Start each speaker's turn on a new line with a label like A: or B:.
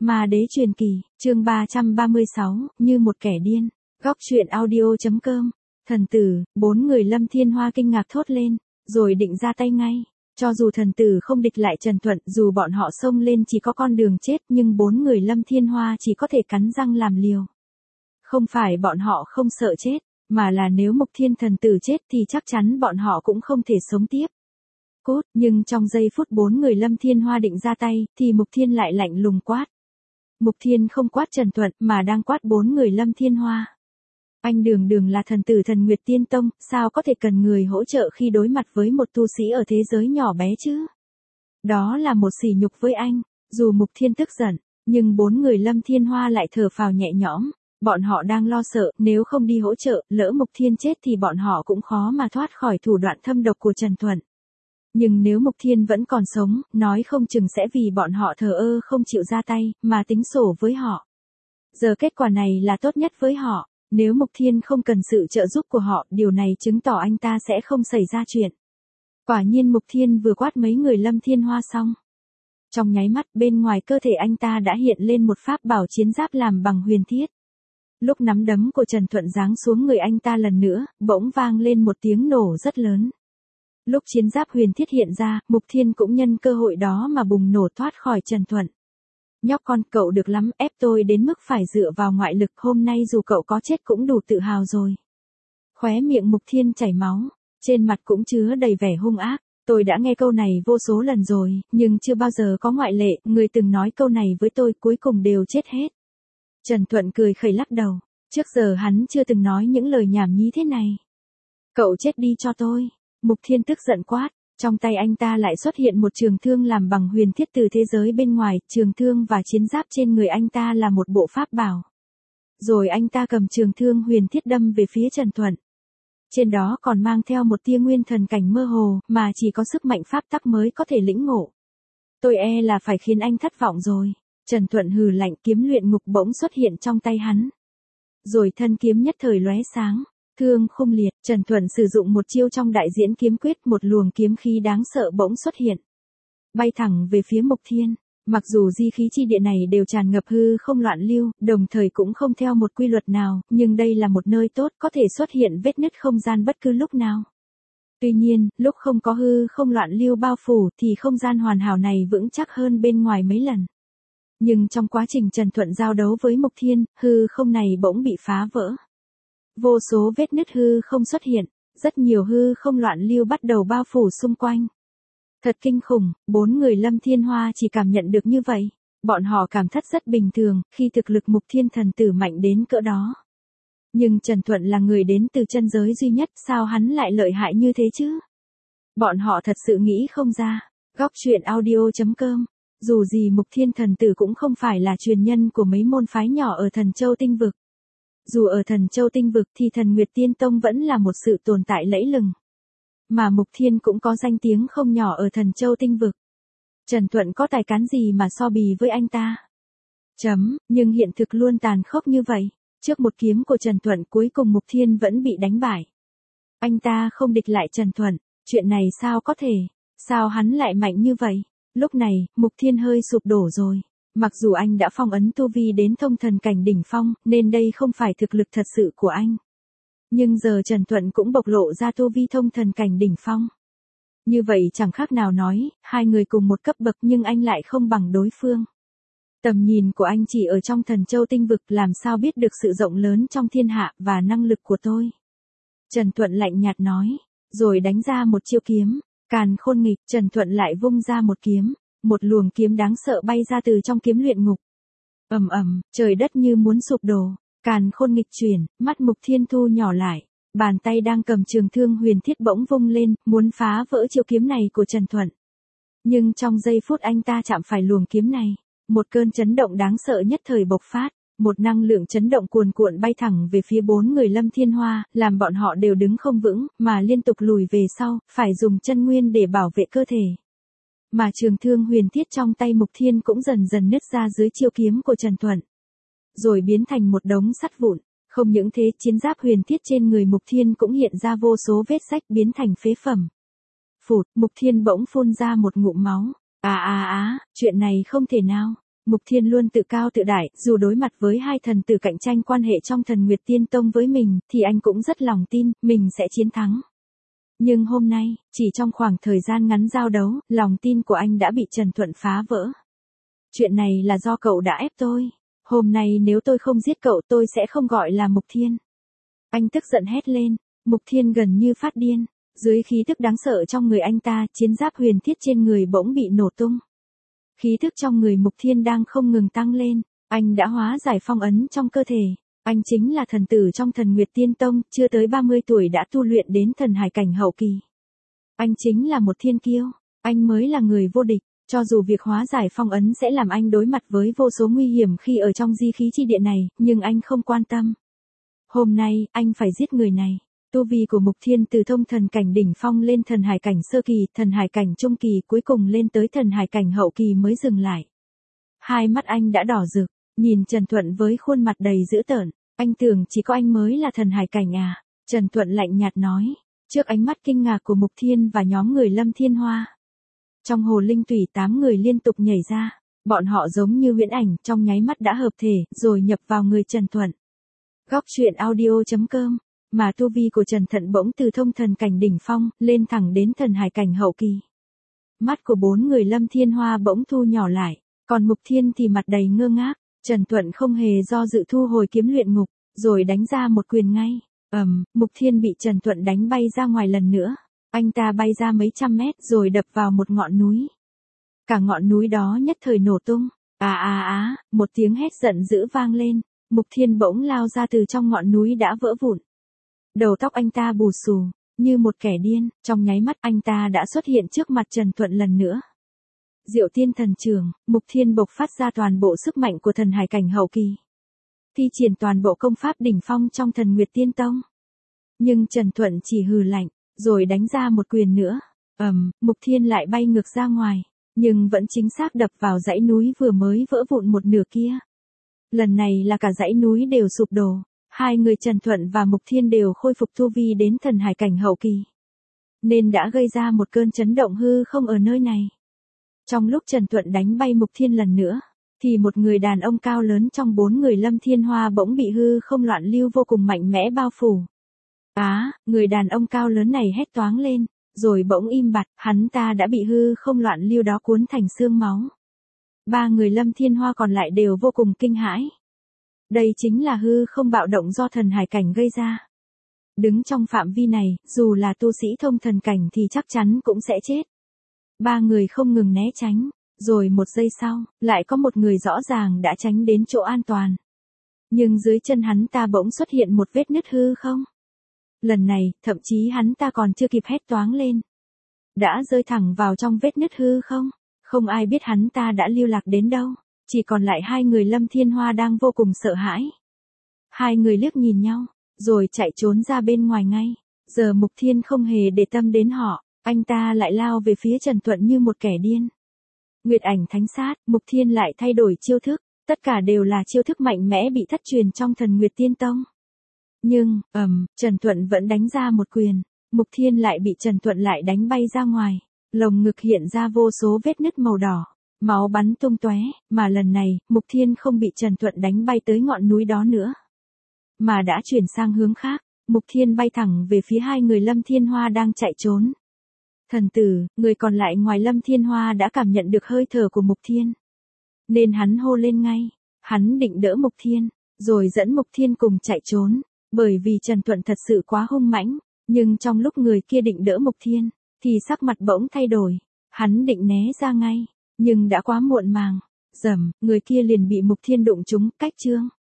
A: Ma đế truyền kỳ, chương 336, như một kẻ điên. Góc truyện audio.com. Thần tử, 4 người Lâm Thiên Hoa kinh ngạc thốt lên, rồi định ra tay ngay. Cho dù thần tử không địch lại Trần Thuận, dù bọn họ xông lên chỉ có con đường chết, nhưng 4 người Lâm Thiên Hoa chỉ có thể cắn răng làm liều. Không phải bọn họ không sợ chết, mà là nếu Mục Thiên thần tử chết thì chắc chắn bọn họ cũng không thể sống tiếp. Cốt, nhưng trong giây phút 4 người Lâm Thiên Hoa định ra tay, thì Mục Thiên lại lạnh lùng quát. Mục Thiên không quát Trần Thuận, mà đang quát 4 người Lâm Thiên Hoa. Anh đường đường là thần tử Thần Nguyệt Tiên Tông, sao có thể cần người hỗ trợ khi đối mặt với một tu sĩ ở thế giới nhỏ bé chứ? Đó là một sỉ nhục với anh. Dù Mục Thiên tức giận, nhưng 4 người Lâm Thiên Hoa lại thở phào nhẹ nhõm. Bọn họ đang lo sợ, nếu không đi hỗ trợ, lỡ Mục Thiên chết thì bọn họ cũng khó mà thoát khỏi thủ đoạn thâm độc của Trần Thuận. Nhưng nếu Mục Thiên vẫn còn sống, nói không chừng sẽ vì bọn họ thờ ơ không chịu ra tay, mà tính sổ với họ. Giờ kết quả này là tốt nhất với họ. Nếu Mục Thiên không cần sự trợ giúp của họ, điều này chứng tỏ anh ta sẽ không xảy ra chuyện. Quả nhiên Mục Thiên vừa quát mấy người Lâm Thiên Hoa xong. Trong nháy mắt, bên ngoài cơ thể anh ta đã hiện lên một pháp bảo chiến giáp làm bằng huyền thiết. Lúc nắm đấm của Trần Thuận giáng xuống người anh ta lần nữa, bỗng vang lên một tiếng nổ rất lớn. Lúc chiến giáp huyền thiết hiện ra, Mục Thiên cũng nhân cơ hội đó mà bùng nổ thoát khỏi Trần Thuận. Nhóc con, cậu được lắm, ép tôi đến mức phải dựa vào ngoại lực, hôm nay dù cậu có chết cũng đủ tự hào rồi. Khóe miệng Mục Thiên chảy máu, trên mặt cũng chứa đầy vẻ hung ác. Tôi đã nghe câu này vô số lần rồi, nhưng chưa bao giờ có ngoại lệ, người từng nói câu này với tôi cuối cùng đều chết hết. Trần Thuận cười khẩy lắc đầu, trước giờ hắn chưa từng nói những lời nhảm nhí thế này. Cậu chết đi cho tôi. Mục Thiên tức giận quát, trong tay anh ta lại xuất hiện một trường thương làm bằng huyền thiết từ thế giới bên ngoài, trường thương và chiến giáp trên người anh ta là một bộ pháp bảo. Rồi anh ta cầm trường thương huyền thiết đâm về phía Trần Thuận. Trên đó còn mang theo một tia nguyên thần cảnh mơ hồ, mà chỉ có sức mạnh pháp tắc mới có thể lĩnh ngộ. Tôi e là phải khiến anh thất vọng rồi. Trần Thuận hừ lạnh, kiếm luyện ngục bỗng xuất hiện trong tay hắn. Rồi thân kiếm nhất thời lóe sáng. Thương khung liệt, Trần Thuận sử dụng một chiêu trong đại diễn kiếm quyết, một luồng kiếm khí đáng sợ bỗng xuất hiện. Bay thẳng về phía Mục Thiên, mặc dù di khí chi địa này đều tràn ngập hư không loạn lưu, đồng thời cũng không theo một quy luật nào, nhưng đây là một nơi tốt, có thể xuất hiện vết nứt không gian bất cứ lúc nào. Tuy nhiên, lúc không có hư không loạn lưu bao phủ thì không gian hoàn hảo này vững chắc hơn bên ngoài mấy lần. Nhưng trong quá trình Trần Thuận giao đấu với Mục Thiên, hư không này bỗng bị phá vỡ. Vô số vết nứt hư không xuất hiện, rất nhiều hư không loạn lưu bắt đầu bao phủ xung quanh. Thật kinh khủng, 4 người Lâm Thiên Hoa chỉ cảm nhận được như vậy. Bọn họ cảm thất rất bình thường, khi thực lực Mục Thiên thần tử mạnh đến cỡ đó. Nhưng Trần Thuận là người đến từ chân giới duy nhất, sao hắn lại lợi hại như thế chứ? Bọn họ thật sự nghĩ không ra. Góc truyện audio.com. Dù gì Mục Thiên thần tử cũng không phải là truyền nhân của mấy môn phái nhỏ ở Thần Châu Tinh Vực. Dù ở Thần Châu Tinh Vực thì Thần Nguyệt Tiên Tông vẫn là một sự tồn tại lẫy lừng. Mà Mục Thiên cũng có danh tiếng không nhỏ ở Thần Châu Tinh Vực. Trần Thuận có tài cán gì mà so bì với anh ta? Nhưng hiện thực luôn tàn khốc như vậy. Trước một kiếm của Trần Thuận cuối cùng Mục Thiên vẫn bị đánh bại. Anh ta không địch lại Trần Thuận, chuyện này sao có thể? Sao hắn lại mạnh như vậy? Lúc này, Mục Thiên hơi sụp đổ rồi. Mặc dù anh đã phong ấn tu vi đến thông thần cảnh đỉnh phong, nên đây không phải thực lực thật sự của anh. Nhưng giờ Trần Thuận cũng bộc lộ ra tu vi thông thần cảnh đỉnh phong. Như vậy chẳng khác nào nói, hai người cùng một cấp bậc nhưng anh lại không bằng đối phương. Tầm nhìn của anh chỉ ở trong Thần Châu Tinh Vực, làm sao biết được sự rộng lớn trong thiên hạ và năng lực của tôi. Trần Thuận lạnh nhạt nói, rồi đánh ra một chiêu kiếm, càn khôn nghịch. Trần Thuận lại vung ra một kiếm. Một luồng kiếm đáng sợ bay ra từ trong kiếm luyện ngục. Ầm ầm, trời đất như muốn sụp đổ, càn khôn nghịch chuyển, mắt Mục Thiên thu nhỏ lại, bàn tay đang cầm trường thương huyền thiết bỗng vung lên, muốn phá vỡ chiêu kiếm này của Trần Thuận. Nhưng trong giây phút anh ta chạm phải luồng kiếm này, một cơn chấn động đáng sợ nhất thời bộc phát, một năng lượng chấn động cuồn cuộn bay thẳng về phía 4 người Lâm Thiên Hoa, làm bọn họ đều đứng không vững, mà liên tục lùi về sau, phải dùng chân nguyên để bảo vệ cơ thể. Mà trường thương huyền thiết trong tay Mục Thiên cũng dần dần nứt ra dưới chiêu kiếm của Trần Thuận. Rồi biến thành một đống sắt vụn. Không những thế, chiến giáp huyền thiết trên người Mục Thiên cũng hiện ra vô số vết rách biến thành phế phẩm. Phụt, Mục Thiên bỗng phun ra một ngụm máu. Chuyện này không thể nào. Mục Thiên luôn tự cao tự đại, dù đối mặt với hai thần tử cạnh tranh quan hệ trong Thần Nguyệt Tiên Tông với mình, thì anh cũng rất lòng tin, mình sẽ chiến thắng. Nhưng hôm nay, chỉ trong khoảng thời gian ngắn giao đấu, lòng tin của anh đã bị Trần Thuận phá vỡ. Chuyện này là do cậu đã ép tôi. Hôm nay nếu tôi không giết cậu tôi sẽ không gọi là Mục Thiên. Anh tức giận hét lên, Mục Thiên gần như phát điên. Dưới khí tức đáng sợ trong người anh ta, chiến giáp huyền thiết trên người bỗng bị nổ tung. Khí tức trong người Mục Thiên đang không ngừng tăng lên, anh đã hóa giải phong ấn trong cơ thể. Anh chính là thần tử trong Thần Nguyệt Tiên Tông, chưa tới 30 tuổi đã tu luyện đến thần hải cảnh hậu kỳ. Anh chính là một thiên kiêu, anh mới là người vô địch, cho dù việc hóa giải phong ấn sẽ làm anh đối mặt với vô số nguy hiểm khi ở trong di khí chi điện này, nhưng anh không quan tâm. Hôm nay, anh phải giết người này. Tu vi của Mục Thiên từ thông thần cảnh đỉnh phong lên thần hải cảnh sơ kỳ, thần hải cảnh trung kỳ, cuối cùng lên tới thần hải cảnh hậu kỳ mới dừng lại. Hai mắt anh đã đỏ rực, nhìn Trần Thuận với khuôn mặt đầy dữ tợn, anh tưởng chỉ có anh mới là thần hải cảnh à? Trần Thuận lạnh nhạt nói, trước ánh mắt kinh ngạc của Mục Thiên và nhóm người Lâm Thiên Hoa. Trong hồ linh tủy 8 người liên tục nhảy ra, bọn họ giống như huyễn ảnh, trong nháy mắt đã hợp thể, rồi nhập vào người Trần Thuận. Góc truyện audio.com. Mà tu vi của Trần Thuận bỗng từ thông thần cảnh đỉnh phong, lên thẳng đến thần hải cảnh hậu kỳ. Mắt của 4 người Lâm Thiên Hoa bỗng thu nhỏ lại, còn Mục Thiên thì mặt đầy ngơ ngác. Trần Thuận không hề do dự thu hồi kiếm luyện ngục, rồi đánh ra một quyền ngay. Mục Thiên bị Trần Thuận đánh bay ra ngoài lần nữa. Anh ta bay ra mấy trăm mét rồi đập vào một ngọn núi. Cả ngọn núi đó nhất thời nổ tung. Một tiếng hét giận dữ vang lên. Mục Thiên bỗng lao ra từ trong ngọn núi đã vỡ vụn. Đầu tóc anh ta bù xù, như một kẻ điên, trong nháy mắt anh ta đã xuất hiện trước mặt Trần Thuận lần nữa. Diệu Tiên Thần Trường, Mục Thiên bộc phát ra toàn bộ sức mạnh của thần hải cảnh hậu kỳ. Thi triển toàn bộ công pháp đỉnh phong trong Thần Nguyệt Tiên Tông. Nhưng Trần Thuận chỉ hừ lạnh, rồi đánh ra một quyền nữa. Mục Thiên lại bay ngược ra ngoài, nhưng vẫn chính xác đập vào dãy núi vừa mới vỡ vụn một nửa kia. Lần này là cả dãy núi đều sụp đổ. Hai người Trần Thuận và Mục Thiên đều khôi phục tu vi đến thần hải cảnh hậu kỳ, nên đã gây ra một cơn chấn động hư không ở nơi này. Trong lúc Trần Thuận đánh bay Mục Thiên lần nữa, thì một người đàn ông cao lớn trong 4 người Lâm Thiên Hoa bỗng bị hư không loạn lưu vô cùng mạnh mẽ bao phủ. Người đàn ông cao lớn này hét toáng lên, rồi bỗng im bặt, hắn ta đã bị hư không loạn lưu đó cuốn thành xương máu. 3 người Lâm Thiên Hoa còn lại đều vô cùng kinh hãi. Đây chính là hư không bạo động do thần hải cảnh gây ra. Đứng trong phạm vi này, dù là tu sĩ thông thần cảnh thì chắc chắn cũng sẽ chết. 3 người không ngừng né tránh, rồi một giây sau, lại có một người rõ ràng đã tránh đến chỗ an toàn. Nhưng dưới chân hắn ta bỗng xuất hiện một vết nứt hư không. Lần này, thậm chí hắn ta còn chưa kịp hét toáng lên, đã rơi thẳng vào trong vết nứt hư không. Không ai biết hắn ta đã lưu lạc đến đâu. Chỉ còn lại 2 người Lâm Thiên Hoa đang vô cùng sợ hãi. 2 người liếc nhìn nhau, rồi chạy trốn ra bên ngoài ngay. Giờ Mục Thiên không hề để tâm đến họ, anh ta lại lao về phía Trần Thuận như một kẻ điên. Nguyệt ảnh thánh sát, Mục Thiên lại thay đổi chiêu thức, tất cả đều là chiêu thức mạnh mẽ bị thất truyền trong Thần Nguyệt Tiên Tông. Nhưng, Trần Thuận vẫn đánh ra một quyền, Mục Thiên lại bị Trần Thuận lại đánh bay ra ngoài, lồng ngực hiện ra vô số vết nứt màu đỏ. Máu bắn tung tóe, mà lần này, Mục Thiên không bị Trần Thuận đánh bay tới ngọn núi đó nữa, mà đã chuyển sang hướng khác. Mục Thiên bay thẳng về phía 2 người Lâm Thiên Hoa đang chạy trốn. Thần tử, người còn lại ngoài Lâm Thiên Hoa đã cảm nhận được hơi thở của Mục Thiên, nên hắn hô lên ngay. Hắn định đỡ Mục Thiên, rồi dẫn Mục Thiên cùng chạy trốn, bởi vì Trần Thuận thật sự quá hung mãnh. Nhưng trong lúc người kia định đỡ Mục Thiên, thì sắc mặt bỗng thay đổi. Hắn định né ra ngay, nhưng đã quá muộn màng. Người kia liền bị Mục Thiên đụng trúng, cách chương.